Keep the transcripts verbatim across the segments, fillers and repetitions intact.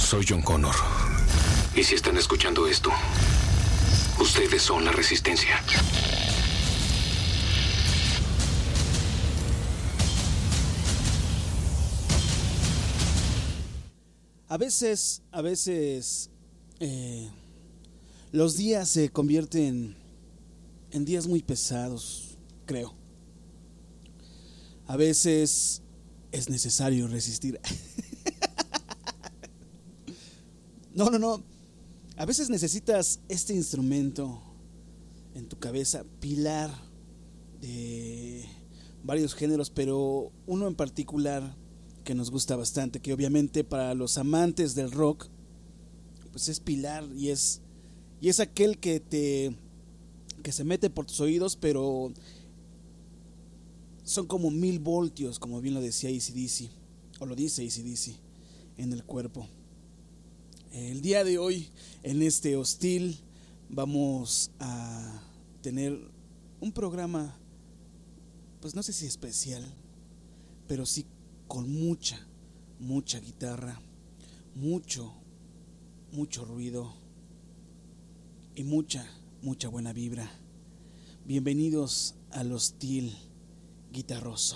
soy John Connor. Y si están escuchando esto, ustedes son la Resistencia. A veces, a veces, eh, los días se convierten en días muy pesados, creo. A veces es necesario resistir. No, no, no. A veces necesitas este instrumento en tu cabeza, pilar de varios géneros, pero uno en particular que nos gusta bastante, que obviamente para los amantes del rock, pues es pilar y es, y es aquel que te que se mete por tus oídos, pero son como mil voltios, como bien lo decía A C D C, o lo dice A C D C, en el cuerpo. El día de hoy, en este hostil, vamos a tener un programa, pues no sé si especial, pero sí con mucha, mucha guitarra, mucho, mucho ruido y mucha, mucha buena vibra. Bienvenidos al hostil guitarroso.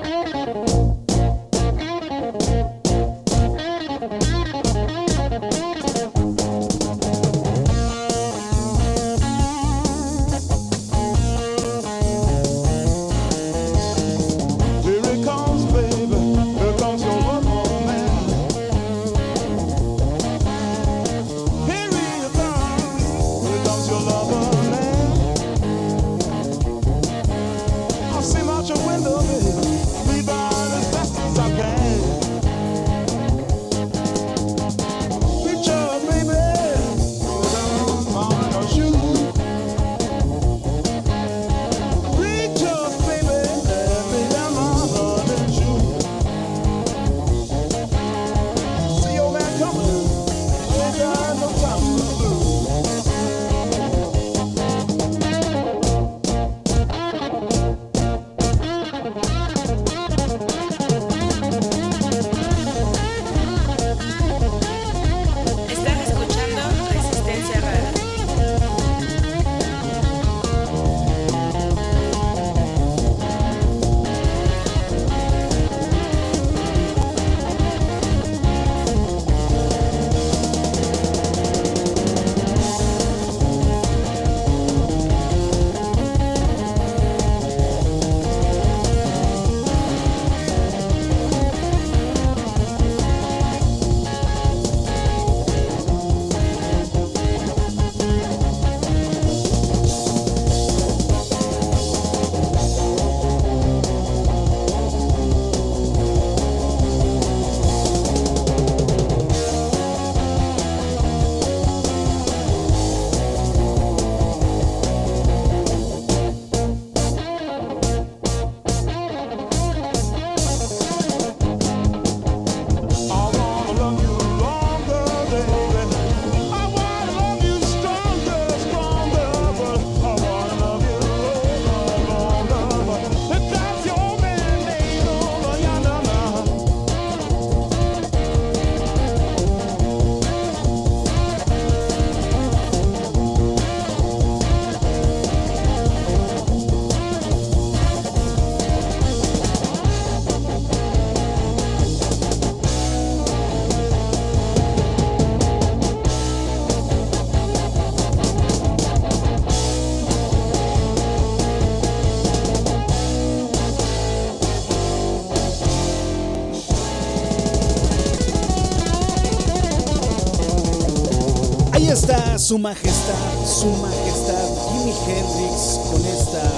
Está su majestad, su majestad Jimi Hendrix con esta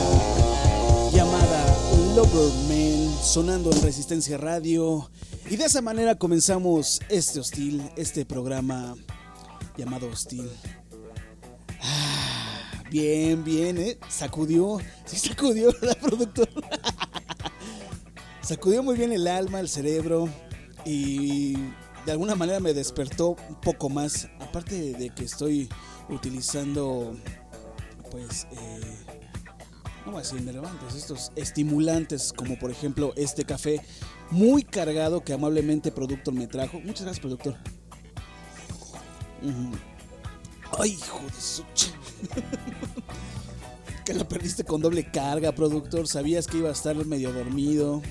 llamada Loverman sonando en Resistencia Radio, y de esa manera comenzamos este hostil, este programa llamado Hostil. Ah, bien, bien, ¿eh? Sacudió, sí sacudió la productora. Sacudió muy bien el alma, el cerebro, y de alguna manera me despertó un poco más. Aparte de que estoy utilizando, pues, eh, no voy a decir relevantes, estos estimulantes, como por ejemplo este café muy cargado que amablemente productor me trajo. Muchas gracias, productor. Uh-huh. Ay, hijo de su ch... Que la perdiste con doble carga, productor. Sabías que iba a estar medio dormido.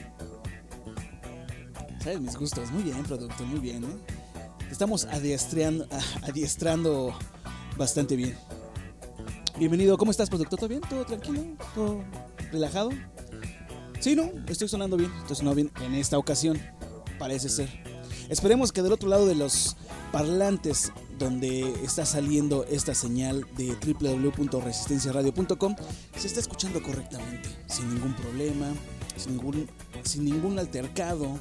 Sabes mis gustos. Muy bien, productor, muy bien, ¿eh? Estamos adiestrando, adiestrando bastante bien. Bienvenido, ¿cómo estás, productor? ¿Todo bien? ¿Todo tranquilo? ¿Todo relajado? Sí, ¿no? Estoy sonando bien. Estoy sonando bien en esta ocasión. Parece ser. Esperemos que del otro lado de los parlantes donde está saliendo esta señal de doble u doble u doble u punto resistencia radio punto com se está escuchando correctamente, sin ningún problema, sin ningún, sin ningún altercado,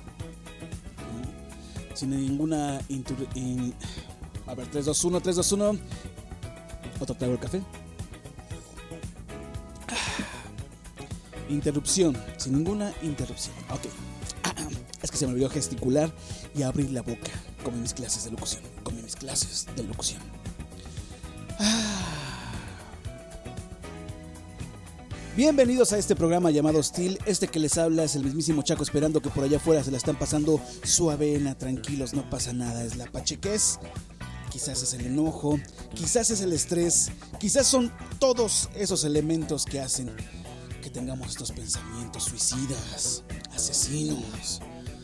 sin ninguna intur, in, a ver, tres, dos, uno, tres, dos, uno. Otro trago de café. Interrupción, sin ninguna interrupción. Ok. Es que se me olvidó gesticular y abrir la boca, como en mis clases de locución, como en mis clases de locución. Ah. Bienvenidos a este programa llamado Hostil. Este que les habla es el mismísimo Chaco, esperando que por allá afuera se la están pasando suavena, tranquilos, no pasa nada. Es la pachequez, quizás es el enojo, quizás es el estrés, quizás son todos esos elementos que hacen que tengamos estos pensamientos suicidas, asesinos.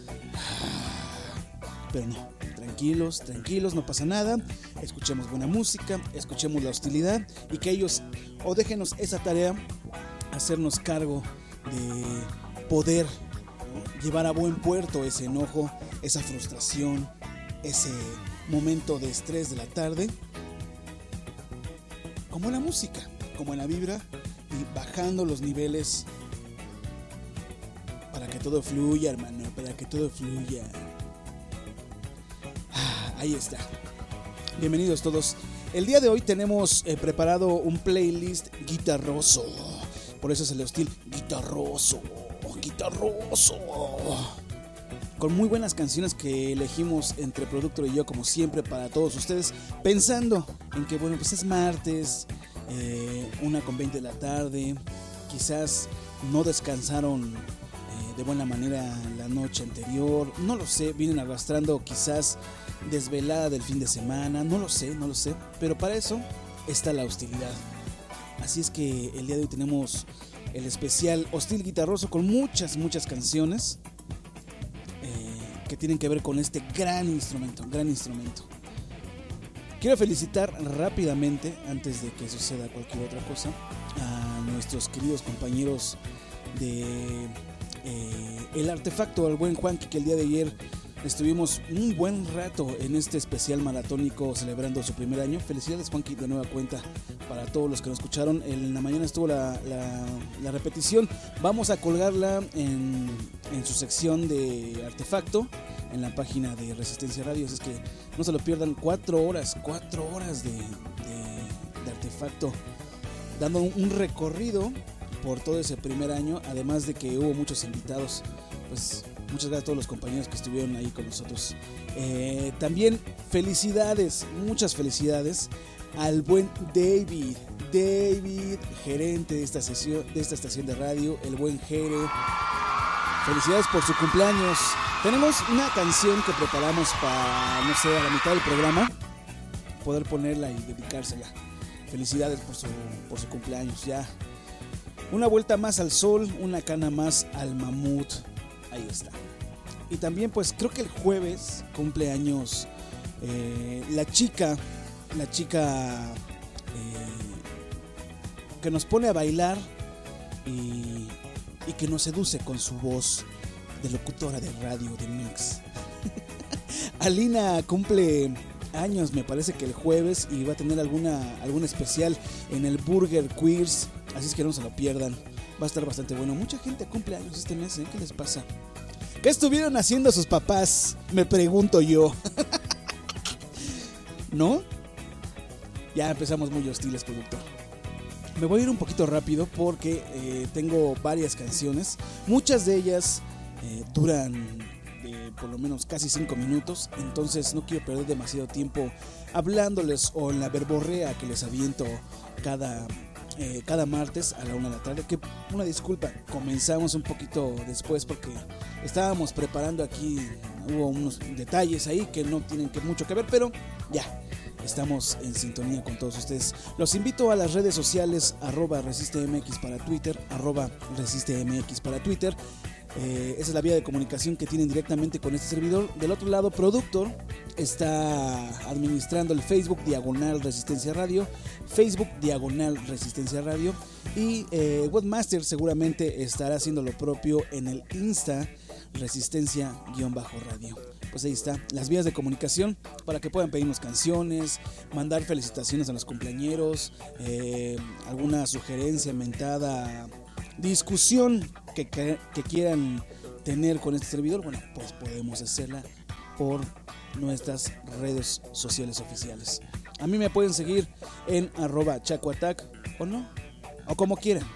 Pero no, tranquilos, tranquilos, no pasa nada. Escuchemos buena música, escuchemos la hostilidad y que ellos o déjenos esa tarea, hacernos cargo de poder llevar a buen puerto ese enojo, esa frustración, ese momento de estrés de la tarde, como en la música, como en la vibra, y bajando los niveles para que todo fluya, hermano, para que todo fluya. Ah, ahí está. Bienvenidos todos. El día de hoy tenemos eh, preparado un playlist guitarroso. Por eso es el hostil guitarroso, guitarroso. Con muy buenas canciones que elegimos entre productor y yo, como siempre, para todos ustedes. Pensando en que, bueno, pues es martes, eh, una con veinte de la tarde. Quizás no descansaron de buena manera la noche anterior, no lo sé, vienen arrastrando quizás desvelada del fin de semana, no lo sé, no lo sé, pero para eso está la hostilidad. Así es que el día de hoy tenemos el especial Hostil Guitarroso con muchas, muchas canciones eh, que tienen que ver con este gran instrumento, gran instrumento. Quiero felicitar rápidamente, antes de que suceda cualquier otra cosa, a nuestros queridos compañeros de Eh, el Artefacto, al buen Juanqui, que el día de ayer estuvimos un buen rato en este especial maratónico celebrando su primer año. Felicidades, Juanqui, de nueva cuenta para todos los que nos escucharon. En la mañana estuvo la, la, la repetición. Vamos a colgarla en, en su sección de Artefacto en la página de Resistencia Radio. Es que no se lo pierdan. Cuatro horas, cuatro horas de, de, de Artefacto, dando un, un recorrido por todo ese primer año, además de que hubo muchos invitados. Pues muchas gracias a todos los compañeros que estuvieron ahí con nosotros. Eh, también felicidades, muchas felicidades al buen David, David, gerente de esta sesión, de esta estación de radio, el buen Jere. Felicidades por su cumpleaños. Tenemos una canción que preparamos para, no sé, a la mitad del programa, poder ponerla y dedicársela. Felicidades por su, por su cumpleaños. Ya una vuelta más al sol, una cana más al mamut. Ahí está. Y también, pues creo que el jueves cumple años eh, la chica, la chica eh, que nos pone a bailar y, y que nos seduce con su voz de locutora de radio, de mix. Alina cumple años, me parece que el jueves, y va a tener alguna algún especial en el Burger Queers. Así es que no se lo pierdan. Va a estar bastante bueno. Mucha gente cumple años este mes, ¿eh? ¿Qué les pasa? ¿Qué estuvieron haciendo sus papás? Me pregunto yo. ¿No? Ya empezamos muy hostiles, productor. Me voy a ir un poquito rápido porque eh, tengo varias canciones. Muchas de ellas eh, duran eh, por lo menos casi cinco minutos. Entonces no quiero perder demasiado tiempo hablándoles o en la verborrea que les aviento cada... Eh, cada martes a la una de la tarde. Que una disculpa, comenzamos un poquito después porque estábamos preparando aquí, hubo unos detalles ahí que no tienen que mucho que ver, pero ya, estamos en sintonía con todos ustedes. Los invito a las redes sociales, arroba ResisteMX para Twitter, arroba ResisteMX para Twitter. Eh, esa es la vía de comunicación que tienen directamente con este servidor. Del otro lado, Productor está administrando el Facebook Diagonal Resistencia Radio, Facebook Diagonal Resistencia Radio, y eh, Webmaster seguramente estará haciendo lo propio en el Insta Resistencia-Radio. Pues ahí está, las vías de comunicación para que puedan pedirnos canciones, mandar felicitaciones a los cumpleañeros, eh, alguna sugerencia, mentada, discusión que, que, que quieran tener con este servidor. Bueno, pues podemos hacerla por nuestras redes sociales oficiales. A mí me pueden seguir en arroba chacoatac o no, o como quieran.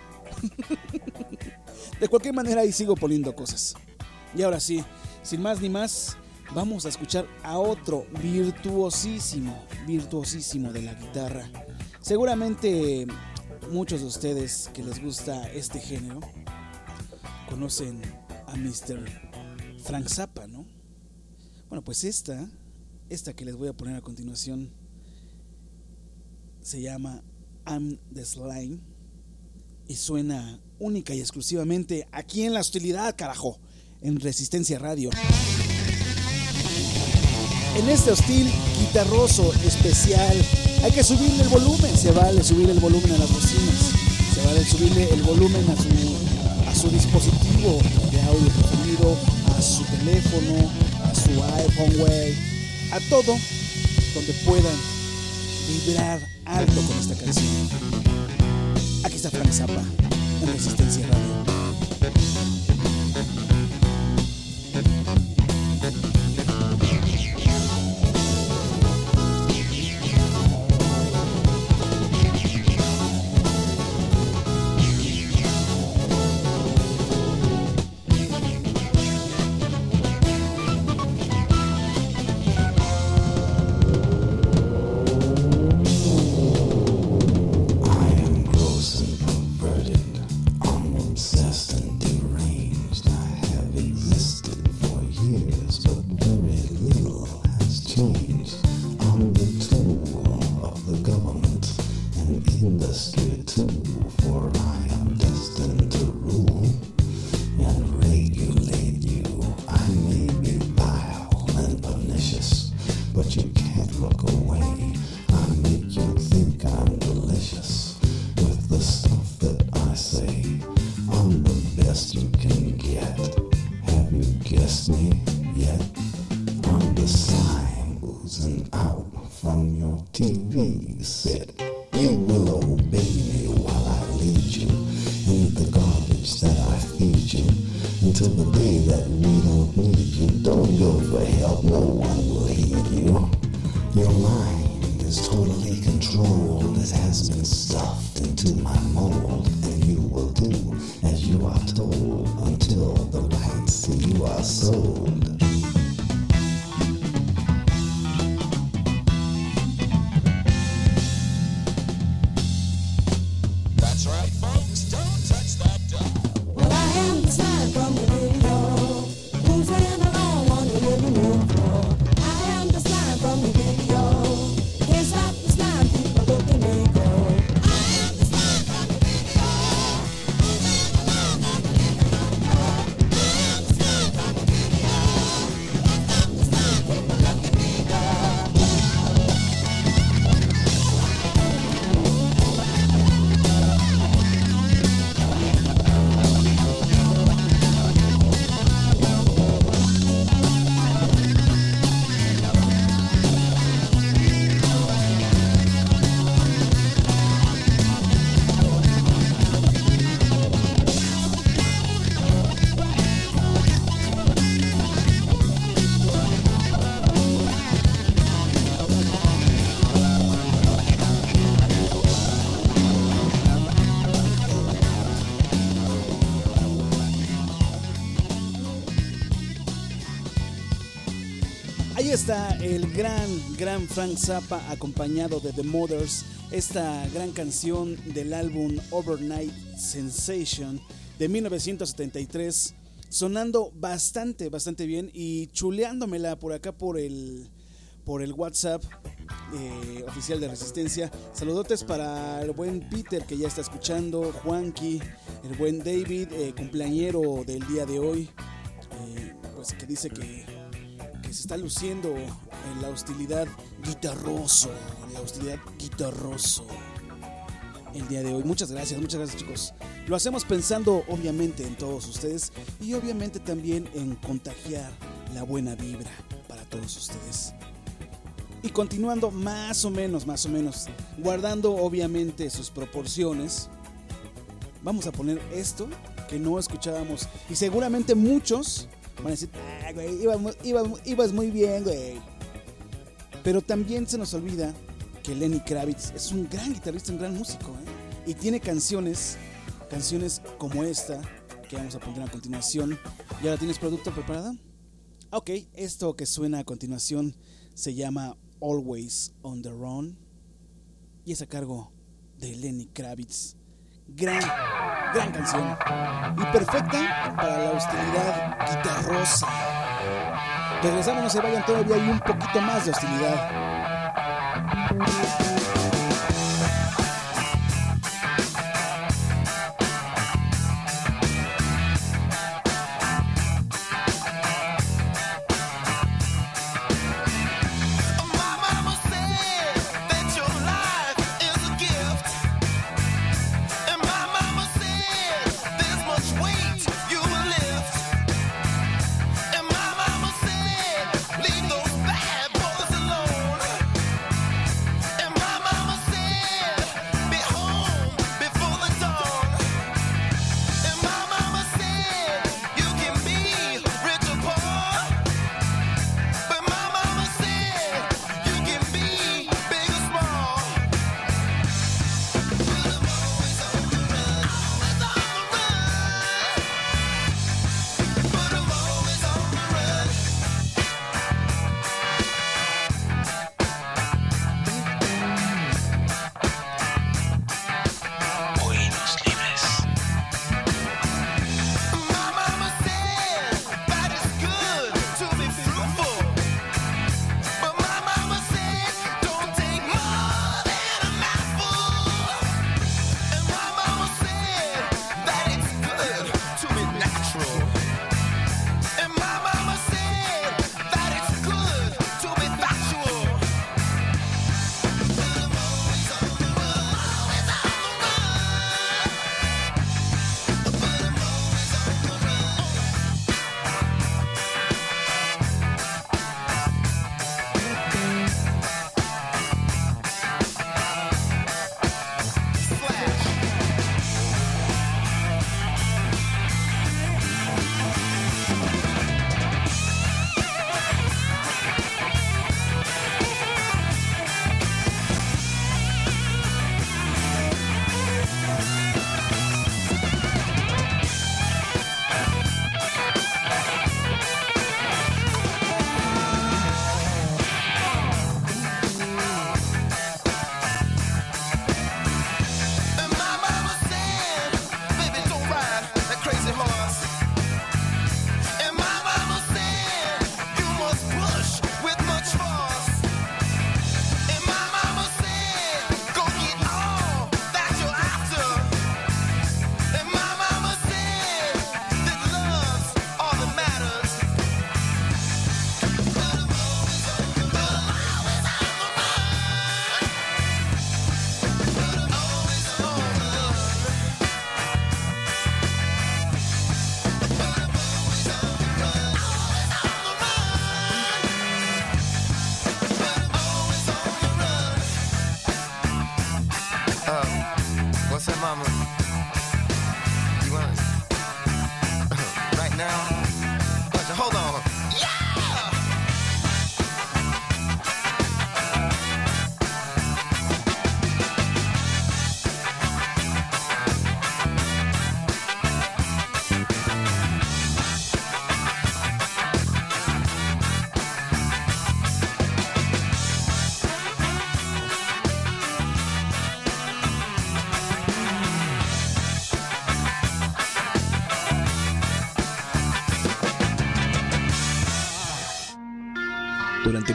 De cualquier manera ahí sigo poniendo cosas. Y ahora sí, sin más ni más, vamos a escuchar a otro virtuosísimo, virtuosísimo de la guitarra. Seguramente muchos de ustedes que les gusta este género conocen a mister Frank Zappa, ¿no? Bueno, pues esta, esta que les voy a poner a continuación se llama I'm the Slime y suena única y exclusivamente aquí en La Hostilidad, carajo, en Resistencia Radio. En este hostil guitarroso especial hay que subirle el volumen, se vale subir el volumen a las bocinas, se vale subirle el volumen a su, a su dispositivo de audio preferido, a su teléfono, a su iPhone, güey, a todo donde puedan vibrar alto con esta canción. Aquí está Frank Zappa en Resistencia Radio. Ahí está el gran, gran Frank Zappa acompañado de The Mothers, esta gran canción del álbum Overnight Sensation de mil novecientos setenta y tres, sonando bastante, bastante bien y chuleándomela por acá por el, por el WhatsApp. eh, oficial de Resistencia. Saludotes para el buen Peter que ya está escuchando, Juanqui, el buen David, eh, cumpleañero del día de hoy, eh, pues que dice que, que se está luciendo en la hostilidad guitarroso, en la hostilidad guitarroso el día de hoy. Muchas gracias, muchas gracias, chicos. Lo hacemos pensando obviamente en todos ustedes y obviamente también en contagiar la buena vibra para todos ustedes. Y continuando más o menos, más o menos, guardando obviamente sus proporciones, vamos a poner esto que no escuchábamos y seguramente muchos van a decir, ah, güey, ibas, ibas, ibas muy bien, güey. Pero también se nos olvida que Lenny Kravitz es un gran guitarrista, un gran músico, ¿eh? Y tiene canciones, canciones como esta que vamos a poner a continuación. ¿Ya la tienes, productor, preparada? Ok, esto que suena a continuación se llama Always on the Run y es a cargo de Lenny Kravitz. Gran, gran canción y perfecta para la hostilidad guitarrosa. Regresamos, no se vayan, todavía hay un poquito más de hostilidad. Leave those bad boys alone.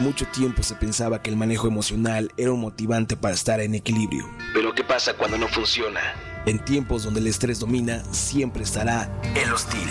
mucho tiempo se pensaba que el manejo emocional era un motivante para estar en equilibrio. Pero ¿qué pasa cuando no funciona? En tiempos donde el estrés domina, siempre estará el hostil.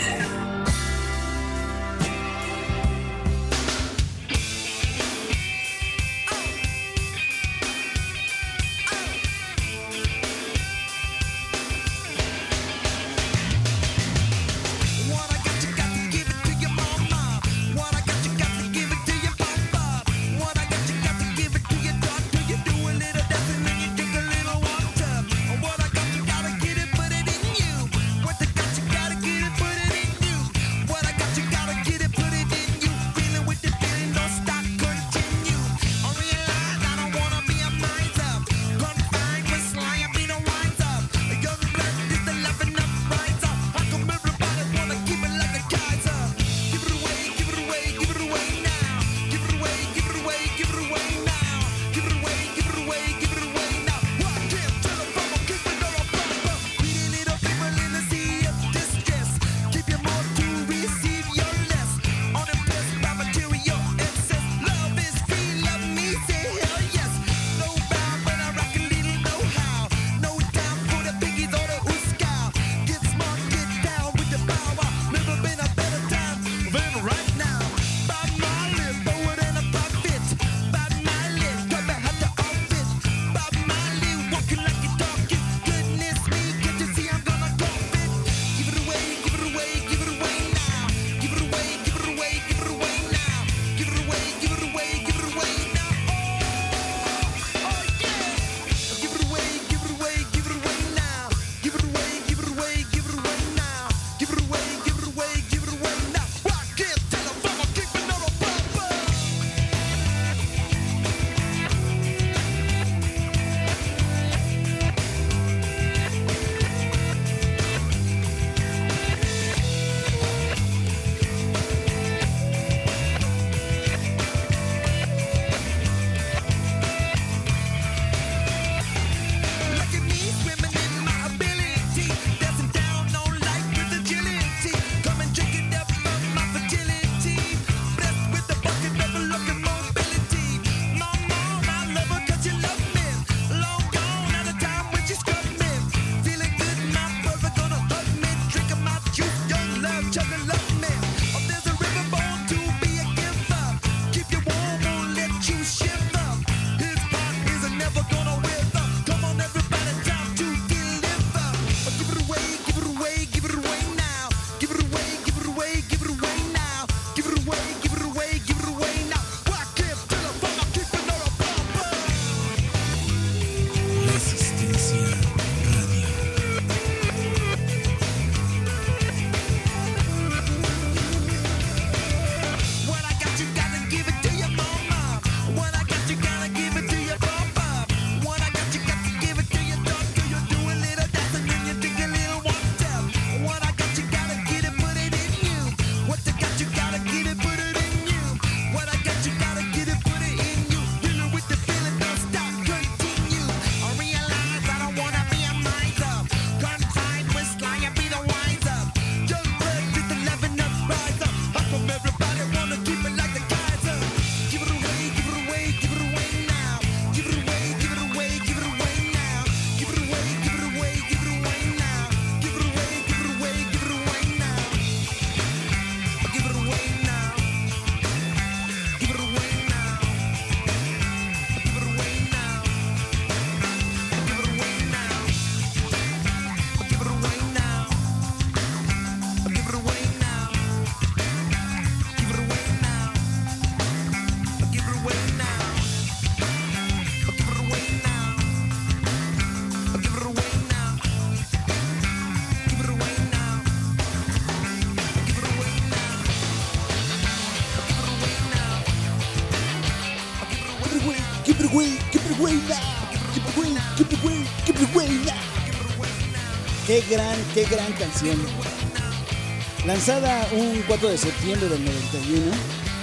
Qué gran, qué gran canción. Lanzada un cuatro de septiembre del noventa y uno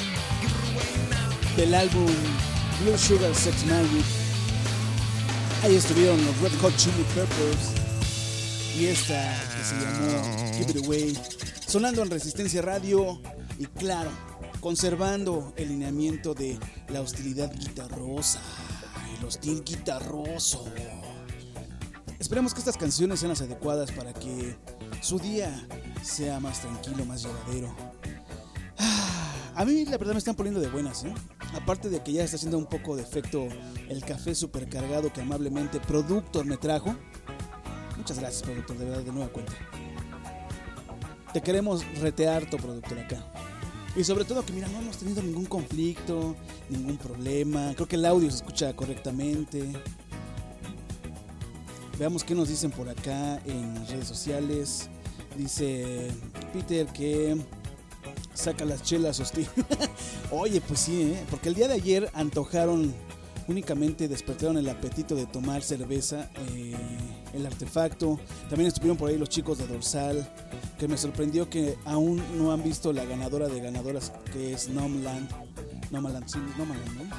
del álbum Blue Sugar Sex Magic. Ahí estuvieron los Red Hot Chili Peppers y esta que se llamó Give It Away, sonando en Resistencia Radio y claro, conservando el lineamiento de la hostilidad guitarrosa, el hostil guitarroso. Esperemos que estas canciones sean las adecuadas para que su día sea más tranquilo, más llevadero. Ah, a mí la verdad me están poniendo de buenas, ¿eh? Aparte de que ya está haciendo un poco de efecto el café supercargado que amablemente Productor me trajo. Muchas gracias, Productor, de verdad, de nueva cuenta. Te queremos retear, tu Productor, acá. Y sobre todo que mira, no hemos tenido ningún conflicto, ningún problema. Creo que el audio se escucha correctamente. Veamos qué nos dicen por acá en las redes sociales. Dice Peter que saca las chelas hostil. Oye, pues sí, ¿eh? Porque el día de ayer antojaron, únicamente despertaron el apetito de tomar cerveza, eh, el artefacto. También estuvieron por ahí los chicos de Dorsal, que me sorprendió que aún no han visto la ganadora de ganadoras, que es Nomadland. Nomadland, sí, Nomadland, ¿no?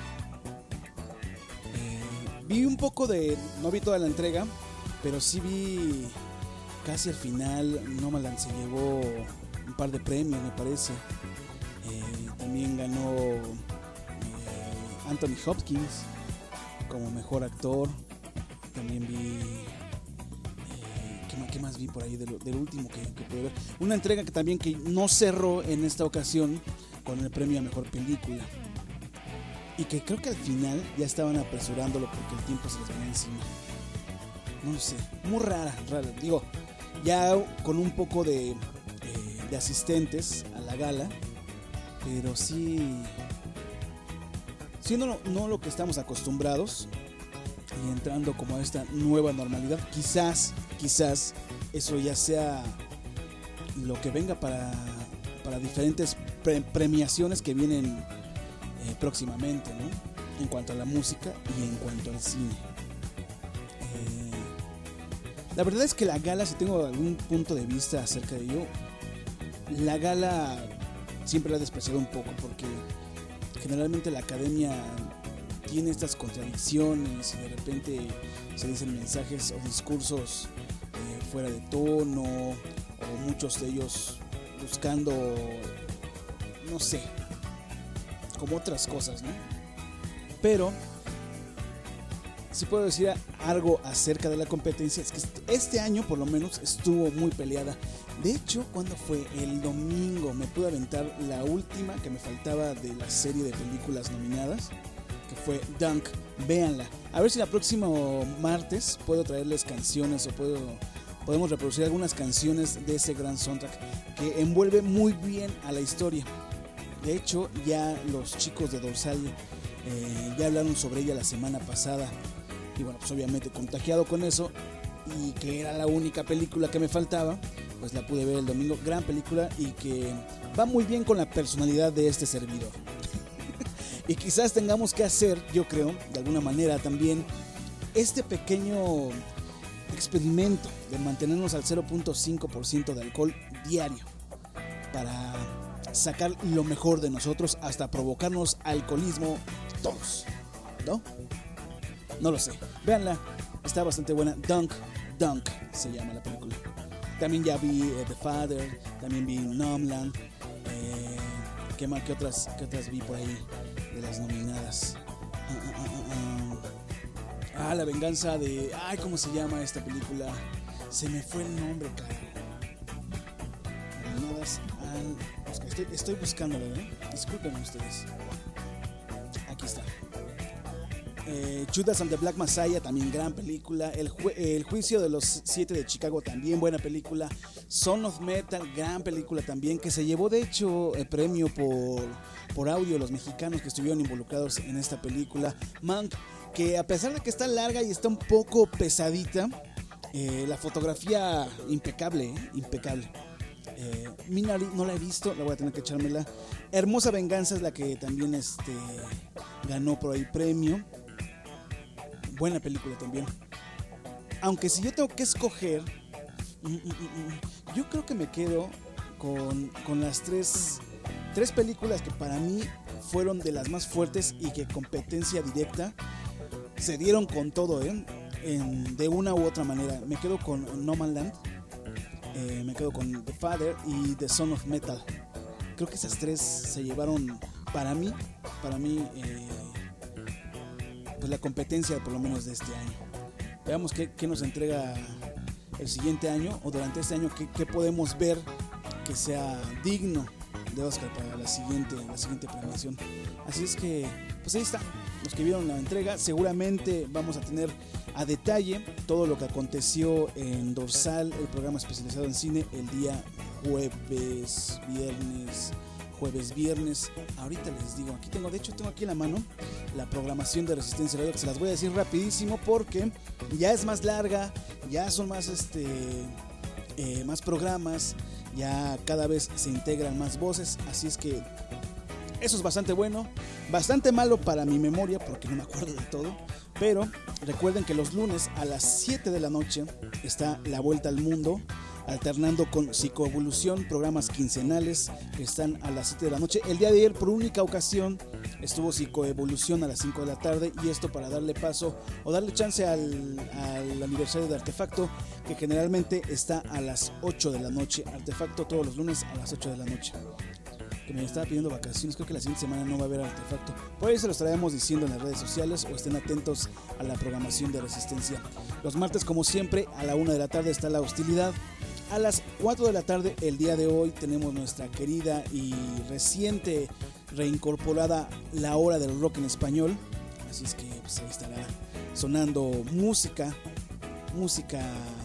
Eh, vi un poco de, no vi toda la entrega, pero sí vi casi al final. Nomadland se llevó un par de premios, me parece. Eh, también ganó eh, Anthony Hopkins como mejor actor. También vi eh, ¿qué, más, ¿qué más vi por ahí del, del último que, que pude ver? Una entrega que también que no cerró en esta ocasión con el premio a mejor película, y que creo que al final ya estaban apresurándolo porque el tiempo se les venía encima. No sé, muy rara, rara. Digo, ya con un poco de, eh, de asistentes a la gala, pero sí, siendo no, no lo que estamos acostumbrados y entrando como a esta nueva normalidad, quizás, quizás eso ya sea lo que venga para, para diferentes pre- premiaciones que vienen eh, próximamente, ¿no? En cuanto a la música y en cuanto al cine. La verdad es que la gala, si tengo algún punto de vista acerca de ello, la gala siempre la he despreciado un poco, porque generalmente la academia tiene estas contradicciones y de repente se dicen mensajes o discursos eh, fuera de tono, o muchos de ellos buscando, no sé, como otras cosas, ¿no? Pero si puedo decir algo acerca de la competencia, es que este año por lo menos estuvo muy peleada. De hecho, cuando fue el domingo me pude aventar la última que me faltaba de la serie de películas nominadas, que fue Dunk. Véanla. A ver si la próxima martes puedo traerles canciones o puedo podemos reproducir algunas canciones de ese gran soundtrack que envuelve muy bien a la historia. De hecho, ya los chicos de Dorsal eh, ya hablaron sobre ella la semana pasada. Y bueno, pues obviamente contagiado con eso, y que era la única película que me faltaba, pues la pude ver el domingo. Gran película y que va muy bien con la personalidad de este servidor. Y quizás tengamos que hacer, yo creo, de alguna manera también, este pequeño experimento de mantenernos al cero punto cinco por ciento de alcohol diario, para sacar lo mejor de nosotros, hasta provocarnos alcoholismo todos, ¿no? No lo sé, véanla, está bastante buena. Dunk, Dunk se llama la película. También ya vi eh, The Father, también vi Nomadland. Eh, ¿Qué más? ¿Qué otras, qué otras vi por ahí de las nominadas? Ah, ah, ah, ah, ah. ah, La venganza de... Ay, ¿cómo se llama esta película? Se me fue el nombre, cara. Nominadas al Oscar. Estoy, estoy buscándolo, ¿eh? Disculpen ustedes. Aquí está. Eh, Judas and the Black Messiah, también gran película. El, ju- el Juicio de los Siete de Chicago, también buena película. Son of Metal, gran película también, que se llevó de hecho el premio por, por audio, los mexicanos que estuvieron involucrados en esta película. Mank, que a pesar de que está larga y está un poco pesadita, eh, la fotografía impecable, ¿eh? impecable. Eh, Minari no la he visto, la voy a tener que echármela. Hermosa Venganza es la que también este, ganó por ahí premio. Buena película también. Aunque si yo tengo que escoger, mm, mm, mm, yo creo que me quedo con, con las tres, tres películas que para mí fueron de las más fuertes y que competencia directa se dieron con todo, ¿eh? En, de una u otra manera. Me quedo con Nomadland, eh, me quedo con The Father y The Son of Metal. Creo que esas tres se llevaron para mí para mí eh, pues la competencia por lo menos de este año. Veamos qué, qué nos entrega el siguiente año o durante este año, qué, qué podemos ver que sea digno de Oscar para la siguiente, la siguiente premiación. Así es que, pues ahí está, los que vieron la entrega, seguramente vamos a tener a detalle todo lo que aconteció en Dorsal, el programa especializado en cine, el día jueves, viernes, jueves, viernes. Ahorita les digo, aquí tengo, de hecho tengo aquí en la mano la programación de Resistencia Radio, que se las voy a decir rapidísimo porque ya es más larga, ya son más este eh, más programas, ya cada vez se integran más voces, así es que eso es bastante bueno, bastante malo para mi memoria porque no me acuerdo de todo, pero recuerden que los lunes a las siete de la noche está La Vuelta al Mundo, alternando con Psicoevolución, programas quincenales que están a las siete de la noche. El día de ayer, por única ocasión, estuvo Psicoevolución a las cinco de la tarde, y esto para darle paso o darle chance al, al aniversario de Artefacto, que generalmente está a las ocho de la noche. Artefacto todos los lunes a las ocho de la noche. Que me estaba pidiendo vacaciones, creo que la siguiente semana no va a haber Artefacto. Por ahí se los estaremos diciendo en las redes sociales, o estén atentos a la programación de Resistencia. Los martes, como siempre, a la una de la tarde está La Hostilidad. A las cuatro de la tarde, el día de hoy, tenemos nuestra querida y reciente reincorporada La Hora del Rock en Español. Así es que pues, ahí estará sonando música, música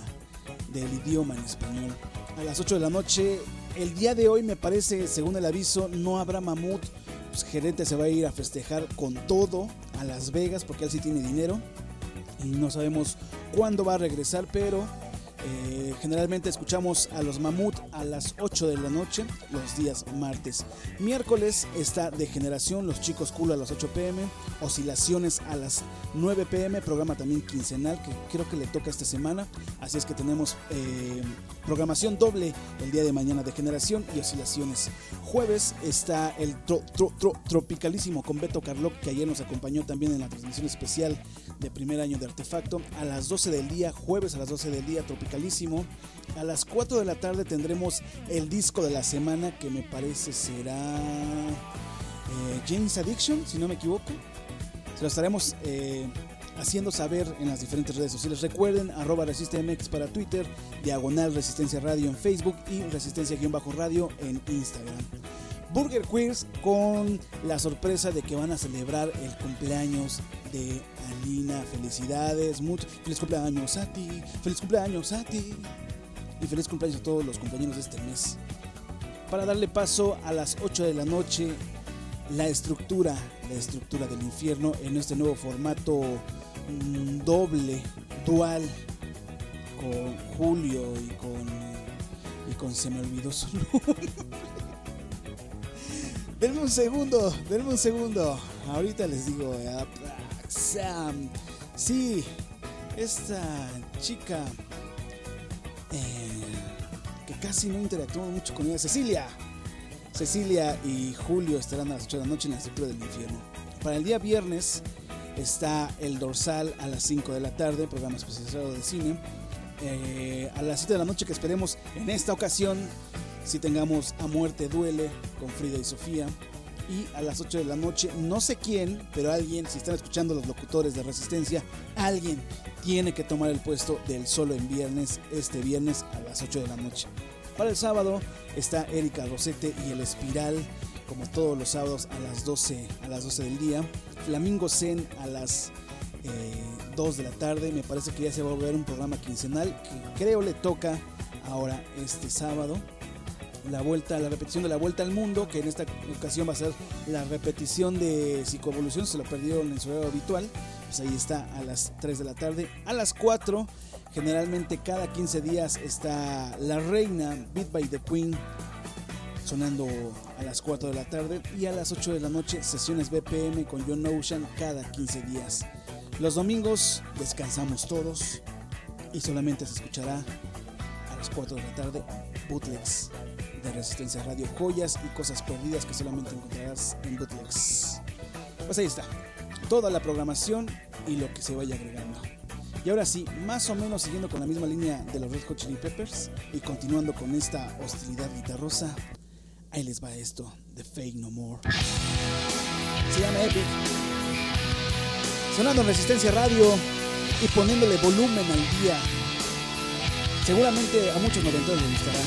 del idioma en español. A las ocho de la noche, el día de hoy, me parece, según el aviso, no habrá Mamut. Pues, Gerente se va a ir a festejar con todo a Las Vegas porque él sí tiene dinero y no sabemos cuándo va a regresar, pero Eh, generalmente escuchamos a los Mamut a las ocho de la noche los días martes. Miércoles está Degeneración, Los Chicos Cool a las ocho pm, Oscilaciones a las nueve pm, programa también quincenal que creo que le toca esta semana, así es que tenemos eh, programación doble el día de mañana, Degeneración y Oscilaciones. Jueves está el tro, tro, tro, Tropicalísimo con Beto Carlock, que ayer nos acompañó también en la transmisión especial de primer año de Artefacto, a las doce del día, jueves a las doce del día, Tropicalísimo. A las cuatro de la tarde tendremos el disco de la semana, que me parece será eh, James Addiction, si no me equivoco. Se lo estaremos eh, haciendo saber en las diferentes redes sociales. Recuerden, arroba ResisteMX para Twitter, diagonal Resistencia Radio en Facebook y Resistencia-Radio en Instagram. Burger Queers con la sorpresa de que van a celebrar el cumpleaños de Alina. Felicidades, mucho, feliz cumpleaños a ti, feliz cumpleaños a ti y feliz cumpleaños a todos los compañeros de este mes. Para darle paso a las ocho de la noche, la estructura, la estructura del infierno en este nuevo formato mmm, doble, dual, con Julio y con, y con se me olvidó su nombre. Denme un segundo, denme un segundo. Ahorita les digo. Eh, Sam. Sí, esta chica eh, que casi no interactuamos mucho con ella, Cecilia. Cecilia y Julio estarán a las ocho de la noche en la estructura del infierno. Para el día viernes está el Dorsal a las cinco de la tarde, programa especializado de cine. Eh, a las siete de la noche, que esperemos en esta ocasión si tengamos A Muerte Duele con Frida y Sofía. Y a las ocho de la noche, no sé quién, pero alguien, si están escuchando los locutores de Resistencia, alguien tiene que tomar el puesto del Solo en Viernes, este viernes a las ocho de la noche. Para el sábado está Erika Rosete y El Espiral, como todos los sábados a las doce, a las doce del día. Flamingo Zen a las eh, dos de la tarde. Me parece que ya se va a volver un programa quincenal que creo le toca ahora este sábado. La vuelta, la repetición de La Vuelta al Mundo, que en esta ocasión va a ser la repetición de Psicoevolución, se lo perdieron en su horario habitual, pues ahí está a las tres de la tarde. A las cuatro, generalmente cada quince días está La Reina, Beat by the Queen, sonando a las cuatro de la tarde. Y a las ocho de la noche, sesiones B P M con John Ocean cada quince días. Los domingos descansamos todos y solamente se escuchará a las cuatro de la tarde bootlegs de Resistencia Radio, joyas y cosas perdidas que solamente encontrarás en bootlegs. Pues ahí está, toda la programación y lo que se vaya agregando. Y ahora sí, más o menos siguiendo con la misma línea de los Red Hot Chili Peppers y continuando con esta hostilidad guitarrosa, ahí les va esto de Faith No More. Se llama Epic. Sonando en Resistencia Radio y poniéndole volumen al día. Seguramente a muchos noventeros les gustará.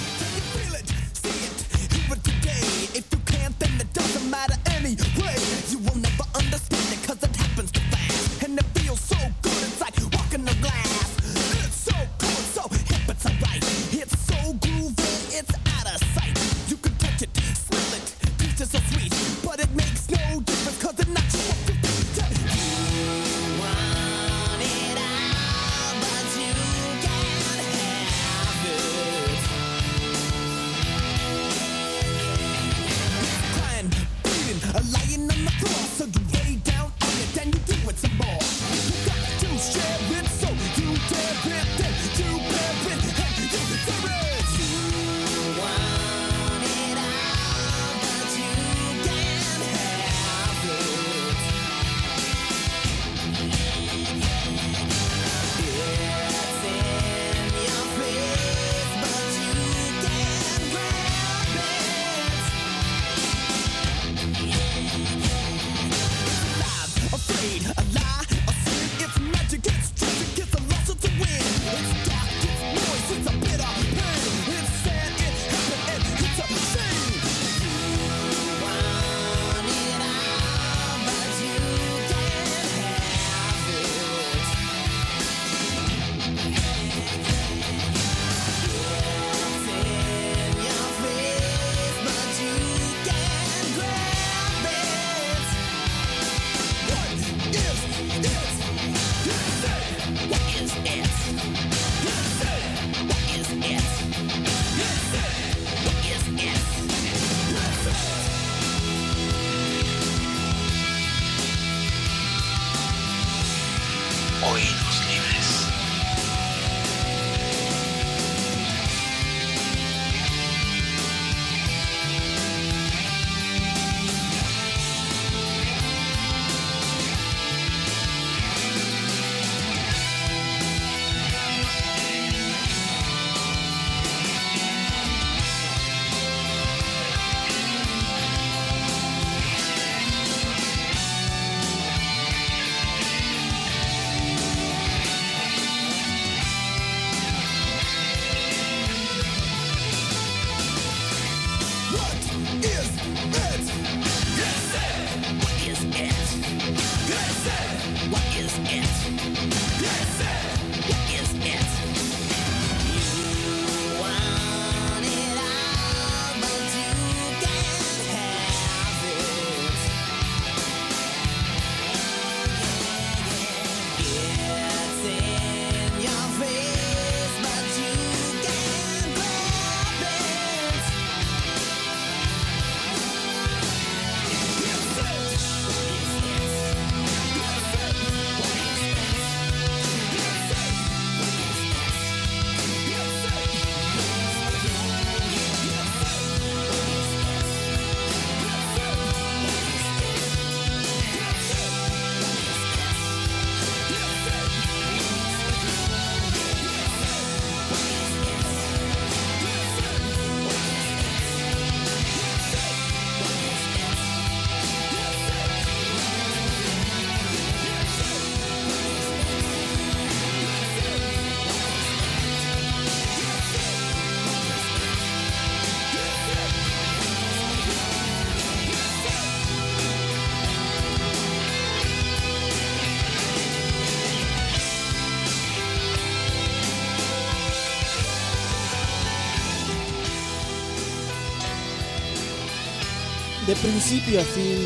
De principio a fin,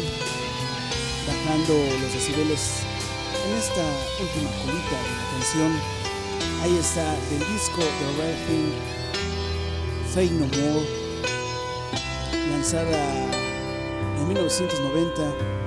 bajando los decibeles en esta última colita de la canción. Ahí está, del disco The Rare Thing, Fade No More, lanzada en mil novecientos noventa,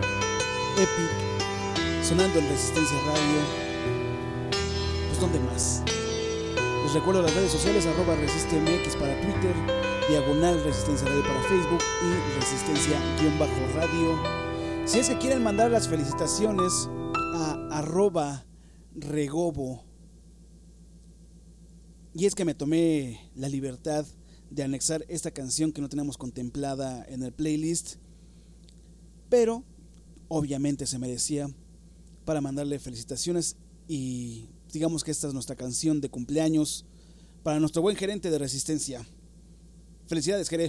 Epic, sonando en Resistencia Radio. Pues ¿dónde más? Les recuerdo las redes sociales, arroba ResisteMX para Twitter, diagonal Resistencia Radio para Facebook y Resistencia-Radio. Si es que quieren mandar las felicitaciones a arroba Regobo. Y es que me tomé la libertad de anexar esta canción que no tenemos contemplada en el playlist, pero obviamente se merecía, para mandarle felicitaciones y digamos que esta es nuestra canción de cumpleaños para nuestro buen gerente de Resistencia. Felicidades, Jere.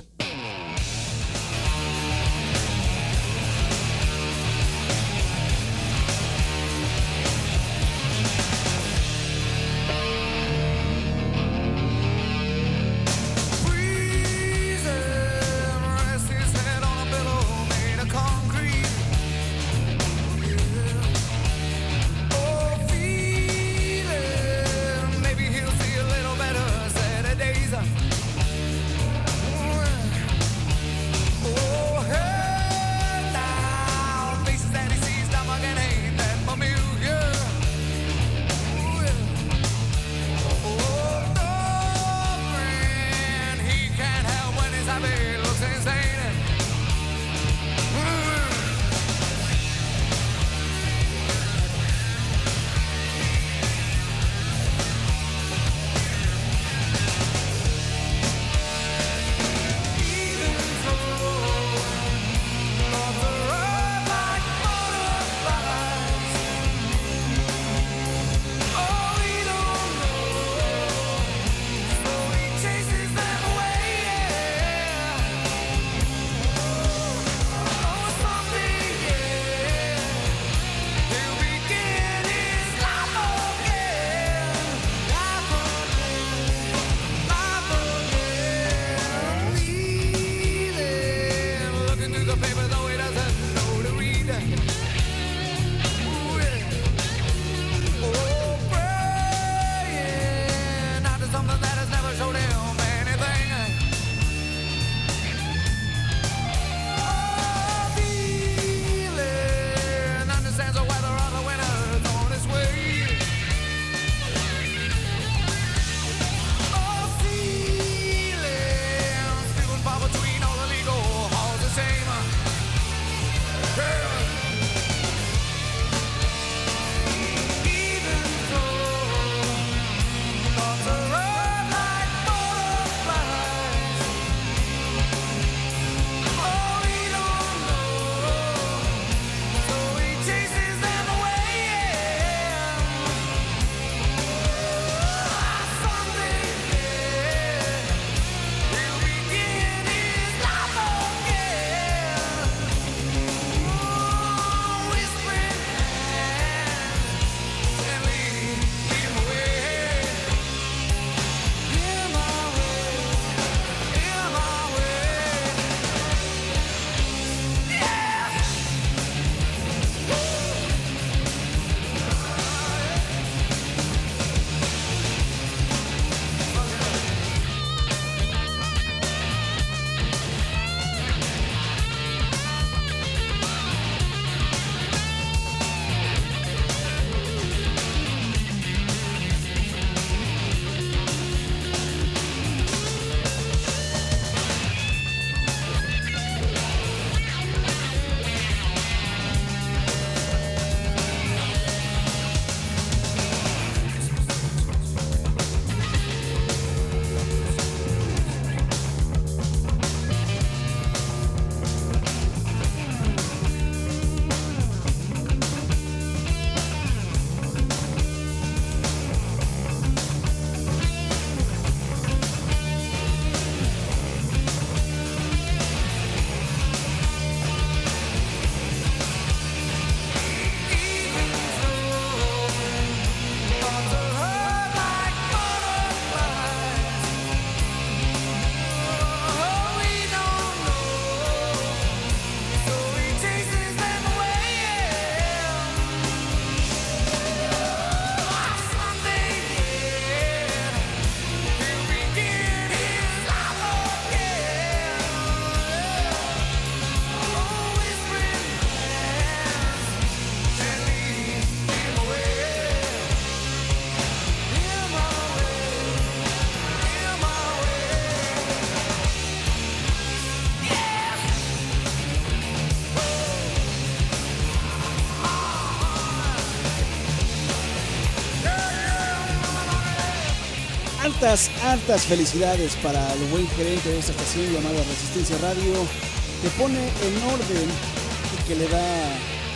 Altas, altas felicidades para el buen gerente de esta estación llamada Resistencia Radio, que pone en orden y que le da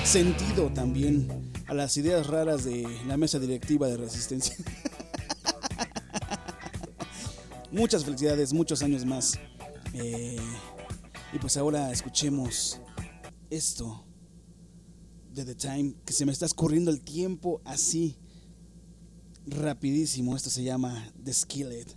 sentido también a las ideas raras de la mesa directiva de Resistencia. Muchas felicidades, muchos años más. Eh, y pues ahora escuchemos esto de The Time, que se me está escurriendo el tiempo así rapidísimo. Esto se llama The Skillet.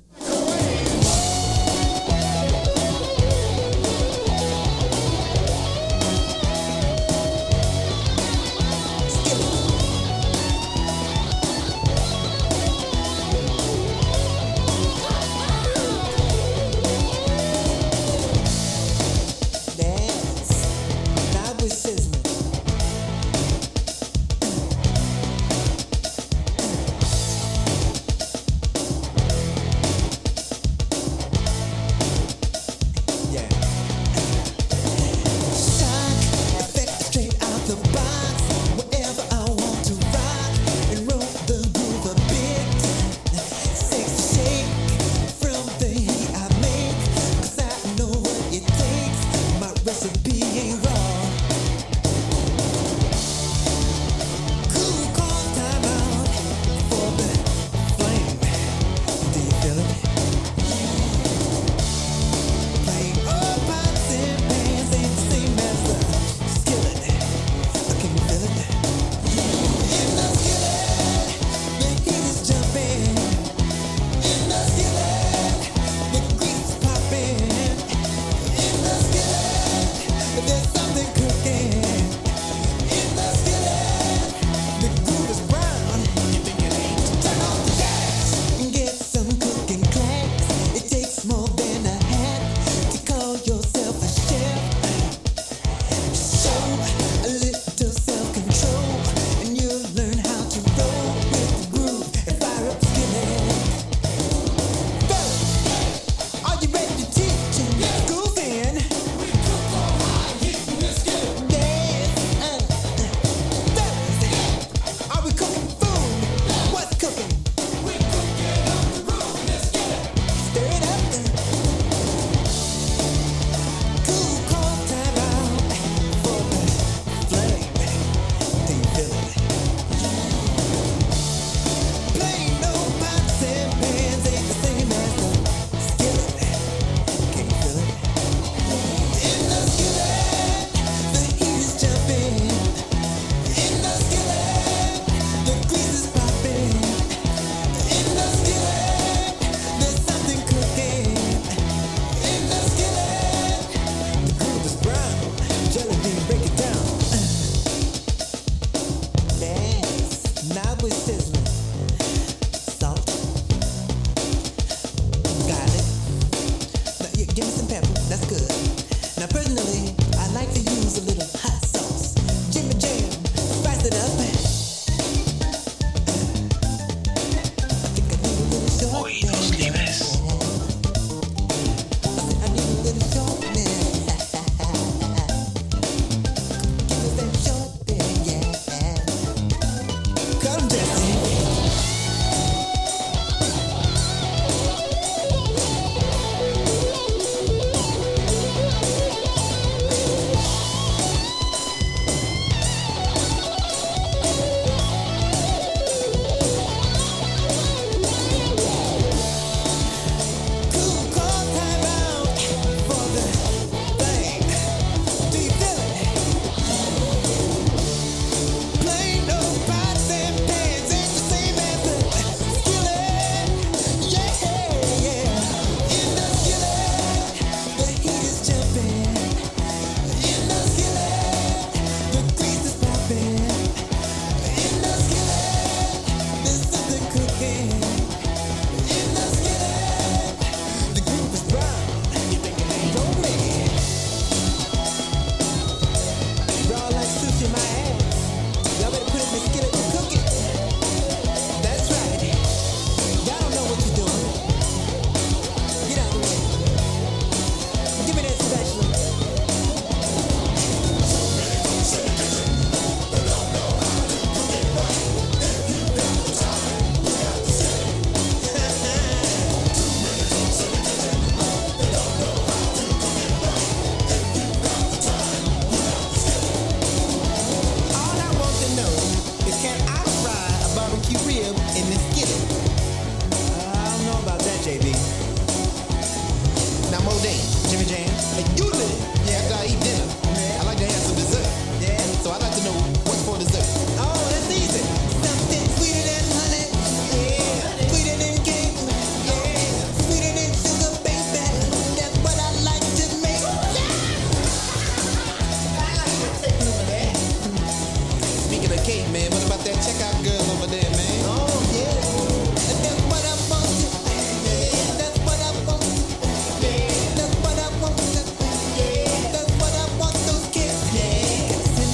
in this skillet. I don't know about that, J B. Now, Modane, Jimmy Jam, hey, you live. Yeah, after I eat dinner, I like to have some dessert. Yeah. So I'd like to know what's for dessert. Oh, that's easy. Something sweeter than honey. Yeah. Sweeter than cake. Yeah. Sweeter than sugar, baby. That's what I like to make. Speaking of cake, man, what about that checkout girl over there, man? Oh, yeah. That's what I want. Yeah. That's what I want. Yeah. That's what I want. Yeah. That's what I want. Those kids. Yeah.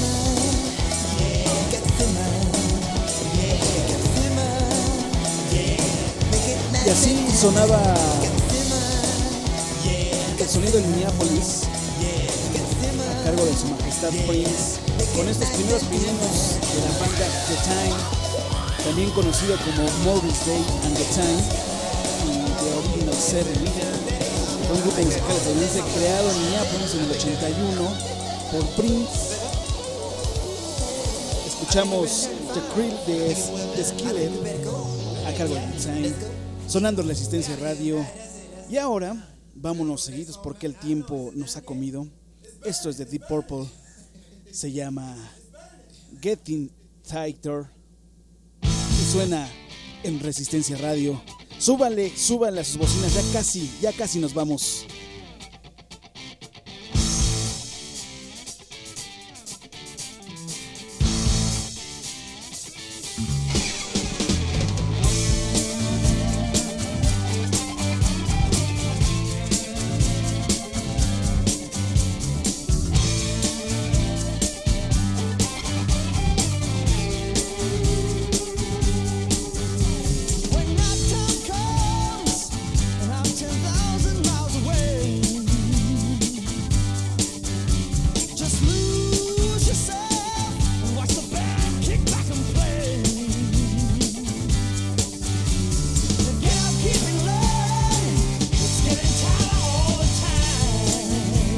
Get simmer. Yeah. Get simmer. Yeah. Make it nice. Y así sonaba el sonido de Minneapolis a cargo de su majestad Prince, con estos primeros pininos de la banda The Time, también conocido como Morris Day and The Time, y The Original Seven. Fue un grupo musical estadounidense creado en Minneapolis en el ochenta y uno por Prince. Escuchamos The Krill de The Skillet a cargo de The Time, sonando en la Resistencia Radio. Y ahora vámonos seguidos porque el tiempo nos ha comido. Esto es de Deep Purple, se llama Getting Tighter y suena en Resistencia Radio. Súbanle, súbanle a sus bocinas, ya casi, ya casi nos vamos. When that time comes and I'm ten thousand miles away, just lose yourself and watch the band kick back and play. The gap keeping learning, it's getting tighter all the time.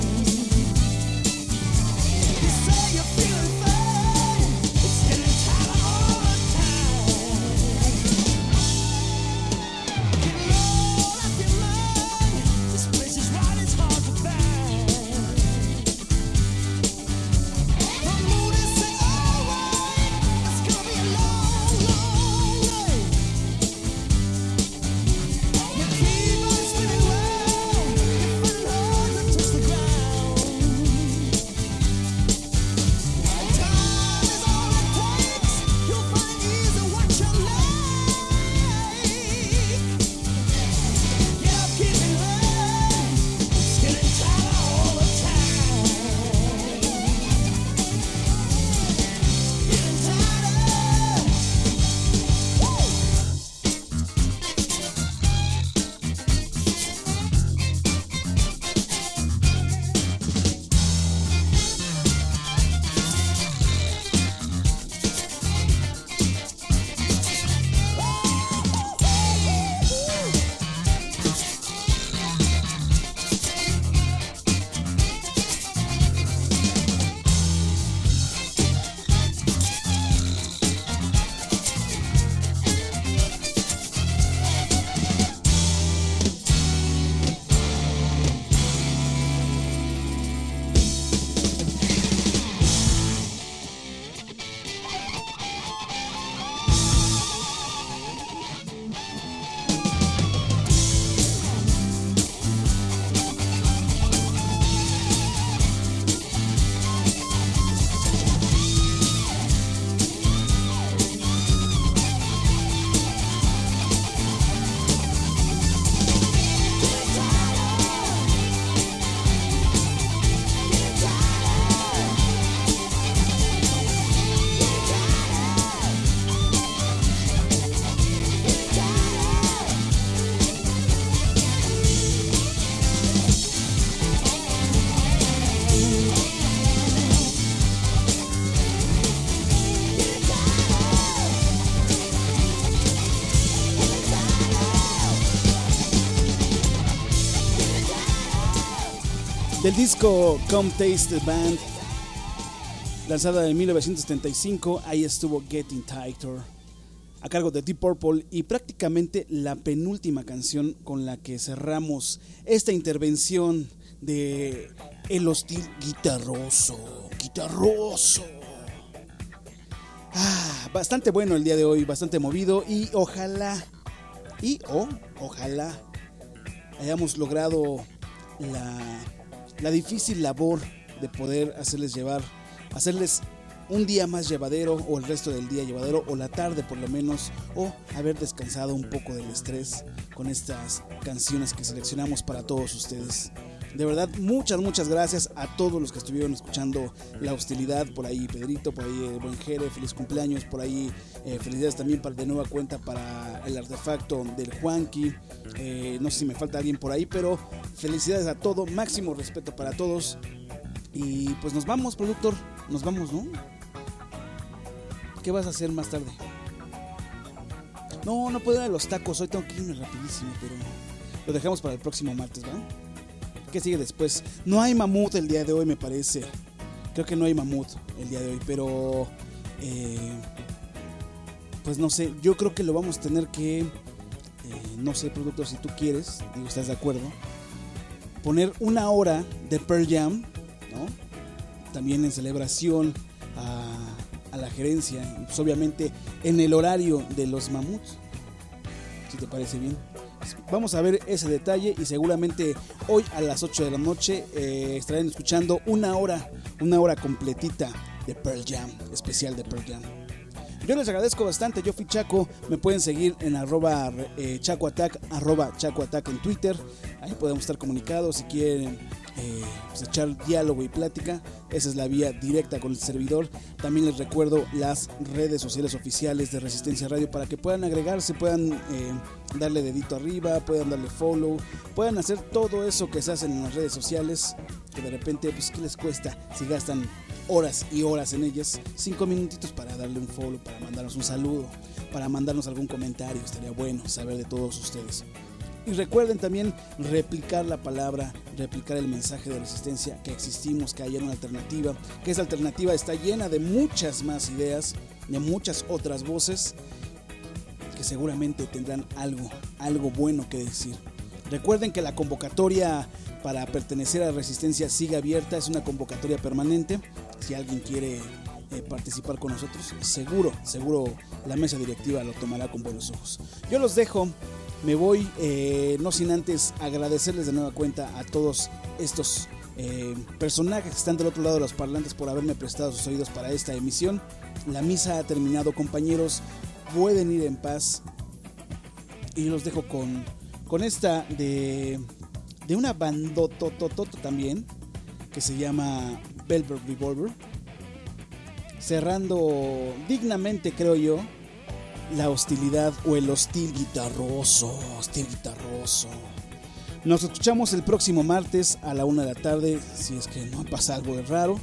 You say you're feeling fine, it's getting tighter all the time. Get low, let me learn. This place is right, it's hard to find. The mood is say, alright, it's gonna be a long, long day. You keep on spinning round, different lines that touch the ground. Time is all it takes, you'll find it easy what you like. Get up, keep it running, it's getting tighter all the time. Getting tighter. Woo! Del disco Come Taste the Band, lanzada en mil novecientos setenta y cinco, ahí estuvo Getting Tighter. a cargo de Deep Purple y prácticamente la penúltima canción con la que cerramos esta intervención de El Hostil Guitarroso. Guitarroso. Ah, bastante bueno el día de hoy, bastante movido y ojalá, y o oh, ojalá hayamos logrado la, la difícil labor de poder hacerles llevar, hacerles un día más llevadero, o el resto del día llevadero, o la tarde por lo menos, o haber descansado un poco del estrés con estas canciones que seleccionamos para todos ustedes. De verdad, muchas, muchas gracias a todos los que estuvieron escuchando La Hostilidad. Por ahí Pedrito, por ahí el buen Jere, feliz cumpleaños. Por ahí eh, felicidades también para, de nueva cuenta para el artefacto del Juanqui. Eh, no sé si me falta alguien por ahí, pero felicidades a todo, máximo respeto para todos. Y pues nos vamos, productor, nos vamos, ¿no? ¿Qué vas a hacer más tarde? No, no puedo ir a los tacos, hoy tengo que irme rapidísimo, pero lo dejamos para el próximo martes, ¿verdad? ¿Qué sigue después? No hay mamut el día de hoy, me parece. Creo que no hay mamut el día de hoy, pero eh, pues no sé, yo creo que lo vamos a tener que, eh, no sé, productor, si tú quieres, digo, ¿estás de acuerdo? Poner una hora de Pearl Jam, ¿no? También en celebración a, a la gerencia, y pues obviamente en el horario de los mamuts, si te parece bien. Vamos a ver ese detalle y seguramente hoy a las ocho de la noche eh, estarán escuchando una hora, una hora completita de Pearl Jam, especial de Pearl Jam. Yo les agradezco bastante, yo fui Chaco, me pueden seguir en arroba eh, Chaco Attack, arroba Chaco Attack en Twitter, ahí podemos estar comunicados si quieren eh, pues echar diálogo y plática, esa es la vía directa con el servidor. También les recuerdo las redes sociales oficiales de Resistencia Radio para que puedan agregarse, puedan eh, darle dedito arriba, puedan darle follow, puedan hacer todo eso que se hacen en las redes sociales, que de repente pues ¿qué les cuesta si gastan horas y horas en ellas? Cinco minutitos para darle un follow, para mandarnos un saludo, para mandarnos algún comentario, estaría bueno saber de todos ustedes. Y recuerden también replicar la palabra, replicar el mensaje de resistencia, que existimos, que hay una alternativa, que esa alternativa está llena de muchas más ideas, de muchas otras voces que seguramente tendrán algo, algo bueno que decir. Recuerden que la convocatoria para pertenecer a Resistencia sigue abierta, es una convocatoria permanente. Si alguien quiere eh, participar con nosotros, seguro, seguro la mesa directiva lo tomará con buenos ojos. Yo los dejo, me voy, eh, no sin antes agradecerles de nueva cuenta a todos estos eh, personajes que están del otro lado de los parlantes por haberme prestado sus oídos para esta emisión. La misa ha terminado, compañeros, pueden ir en paz. Y los dejo con, con esta de, de una bandotototota también, que se llama Velvet Revolver, cerrando dignamente, creo yo, La Hostilidad o El Hostil Guitarroso. Hostil Guitarroso. Nos escuchamos el próximo martes a la una de la tarde, si es que no pasa algo de raro.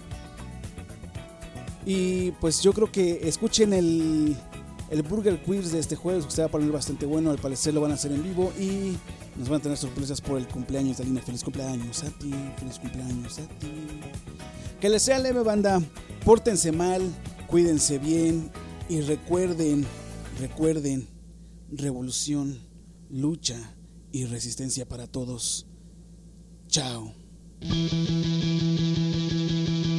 Y pues yo creo que escuchen el, el Burger Quiz de este jueves, que se va a poner bastante bueno. Al parecer lo van a hacer en vivo y nos van a tener sorpresas por el cumpleaños de Alina. Feliz cumpleaños a ti, feliz cumpleaños a ti. Que les sea leve, banda. Pórtense mal, cuídense bien y recuerden, recuerden, revolución, lucha y resistencia para todos. Chao.